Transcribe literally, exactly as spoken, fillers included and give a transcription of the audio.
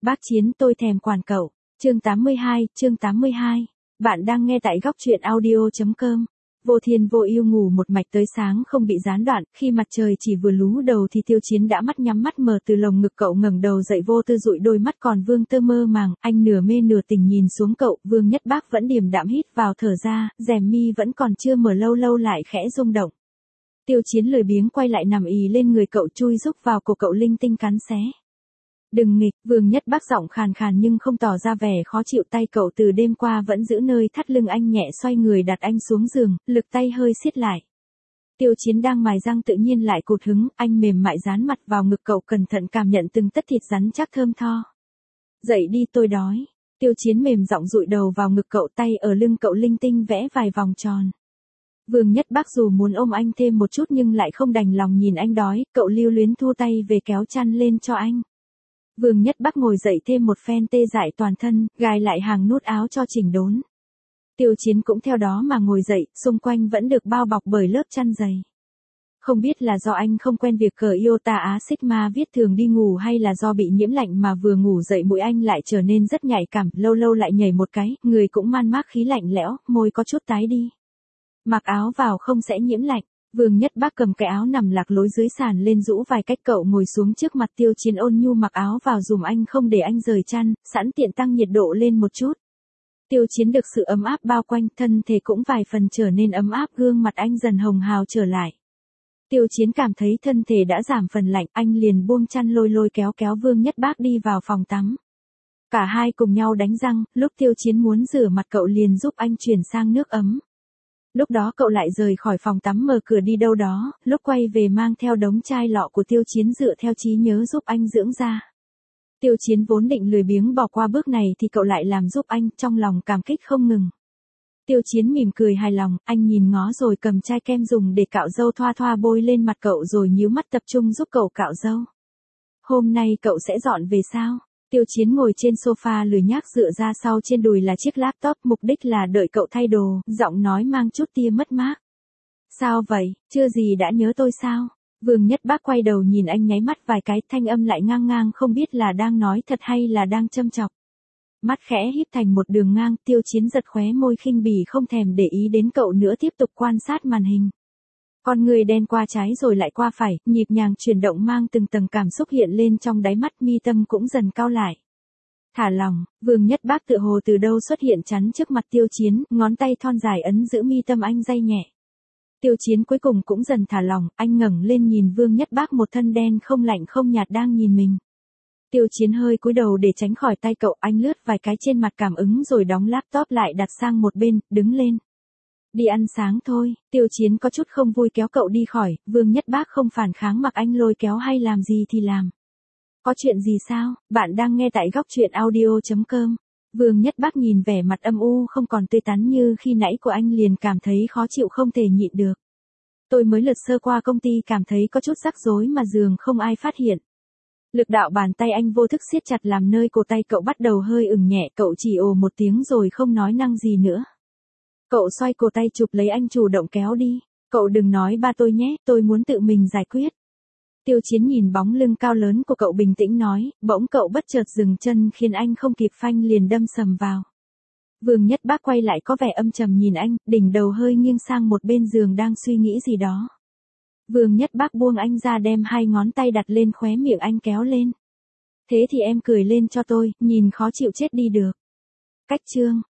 Bác Chiến tôi thèm quản cậu. Chương tám mươi hai, chương tám mươi hai. Bạn đang nghe tại góc truyện audio.com. Vô Thiên vô ưu ngủ một mạch tới sáng không bị gián đoạn, khi mặt trời chỉ vừa lú đầu thì Tiêu Chiến đã mắt nhắm mắt mở từ lồng ngực cậu ngẩng đầu dậy vô tư dụi đôi mắt còn Vương Tơ mơ màng, anh nửa mê nửa tỉnh nhìn xuống cậu, Vương Nhất Bác vẫn điềm đạm hít vào thở ra, rèm mi vẫn còn chưa mở lâu lâu lại khẽ rung động. Tiêu Chiến lười biếng quay lại nằm ì lên người cậu chui rúc vào cổ cậu linh tinh cắn xé. Đừng nghịch, Vương Nhất Bác giọng khàn khàn nhưng không tỏ ra vẻ khó chịu, tay cậu từ đêm qua vẫn giữ nơi thắt lưng anh, nhẹ xoay người đặt anh xuống giường, lực tay hơi siết lại. Tiêu Chiến đang mài răng tự nhiên lại cụt hứng, anh mềm mại dán mặt vào ngực cậu cẩn thận cảm nhận từng tấc thịt rắn chắc thơm tho. Dậy đi tôi đói. Tiêu Chiến mềm giọng dụi đầu vào ngực cậu, tay ở lưng cậu linh tinh vẽ vài vòng tròn. Vương Nhất Bác dù muốn ôm anh thêm một chút nhưng lại không đành lòng nhìn anh đói, cậu lưu luyến thu tay về kéo chăn lên cho anh. Vương Nhất Bác ngồi dậy thêm một phen tê dại toàn thân, gài lại hàng nút áo cho chỉnh đốn. Tiêu Chiến cũng theo đó mà ngồi dậy, xung quanh vẫn được bao bọc bởi lớp chăn dày. Không biết là do anh không quen việc cờ iota á sigma viết thường đi ngủ hay là do bị nhiễm lạnh mà vừa ngủ dậy mũi anh lại trở nên rất nhạy cảm, lâu lâu lại nhảy một cái, người cũng man mác khí lạnh lẽo, môi có chút tái đi. Mặc áo vào không sẽ nhiễm lạnh. Vương Nhất Bác cầm cái áo nằm lạc lối dưới sàn lên rũ vài cách, cậu ngồi xuống trước mặt Tiêu Chiến ôn nhu mặc áo vào dùm anh không để anh rời chăn, sẵn tiện tăng nhiệt độ lên một chút. Tiêu Chiến được sự ấm áp bao quanh, thân thể cũng vài phần trở nên ấm áp, gương mặt anh dần hồng hào trở lại. Tiêu Chiến cảm thấy thân thể đã giảm phần lạnh, anh liền buông chăn lôi lôi kéo kéo Vương Nhất Bác đi vào phòng tắm. Cả hai cùng nhau đánh răng, lúc Tiêu Chiến muốn rửa mặt cậu liền giúp anh chuyển sang nước ấm. Lúc đó cậu lại rời khỏi phòng tắm mở cửa đi đâu đó, lúc quay về mang theo đống chai lọ của Tiêu Chiến dựa theo trí nhớ giúp anh dưỡng da. Tiêu Chiến vốn định lười biếng bỏ qua bước này thì cậu lại làm giúp anh, trong lòng cảm kích không ngừng. Tiêu Chiến mỉm cười hài lòng, anh nhìn ngó rồi cầm chai kem dùng để cạo râu thoa thoa bôi lên mặt cậu rồi nhíu mắt tập trung giúp cậu cạo râu. Hôm nay cậu sẽ dọn về sao? Tiêu Chiến ngồi trên sofa lười nhác dựa ra sau, trên đùi là chiếc laptop, mục đích là đợi cậu thay đồ, giọng nói mang chút tia mất mát. Sao vậy, chưa gì đã nhớ tôi sao? Vương Nhất Bác quay đầu nhìn anh nháy mắt vài cái, thanh âm lại ngang ngang không biết là đang nói thật hay là đang châm chọc. Mắt khẽ híp thành một đường ngang, Tiêu Chiến giật khóe môi khinh bỉ không thèm để ý đến cậu nữa, tiếp tục quan sát màn hình. Con người đen qua trái rồi lại qua phải, nhịp nhàng chuyển động mang từng tầng cảm xúc hiện lên trong đáy mắt, mi tâm cũng dần cau lại. Thả lỏng, Vương Nhất Bác tự hồ từ đâu xuất hiện chắn trước mặt Tiêu Chiến, ngón tay thon dài ấn giữ mi tâm anh day nhẹ. Tiêu Chiến cuối cùng cũng dần thả lỏng, anh ngẩng lên nhìn Vương Nhất Bác, một thân đen không lạnh không nhạt đang nhìn mình. Tiêu Chiến hơi cúi đầu để tránh khỏi tay cậu, anh lướt vài cái trên mặt cảm ứng rồi đóng laptop lại đặt sang một bên, đứng lên. Đi ăn sáng thôi. Tiêu Chiến có chút không vui kéo cậu đi khỏi, Vương Nhất Bác không phản kháng mặc anh lôi kéo hay làm gì thì làm. Có chuyện gì sao? Bạn đang nghe tại góc truyện audio.com. Vương Nhất Bác nhìn vẻ mặt âm u không còn tươi tắn như khi nãy của anh liền cảm thấy khó chịu không thể nhịn được. Tôi mới lật sơ qua công ty cảm thấy có chút rắc rối mà giường không ai phát hiện. Lực đạo bàn tay anh vô thức siết chặt làm nơi cổ tay cậu bắt đầu hơi ửng nhẹ, cậu chỉ ồ một tiếng rồi không nói năng gì nữa. Cậu xoay cổ tay chụp lấy anh chủ động kéo đi. Cậu đừng nói ba tôi nhé, tôi muốn tự mình giải quyết. Tiêu Chiến nhìn bóng lưng cao lớn của cậu bình tĩnh nói, bỗng cậu bất chợt dừng chân khiến anh không kịp phanh liền đâm sầm vào. Vương Nhất Bác quay lại có vẻ âm trầm nhìn anh, đỉnh đầu hơi nghiêng sang một bên giường đang suy nghĩ gì đó. Vương Nhất Bác buông anh ra đem hai ngón tay đặt lên khóe miệng anh kéo lên. Thế thì em cười lên cho tôi, nhìn khó chịu chết đi được. Cách chương.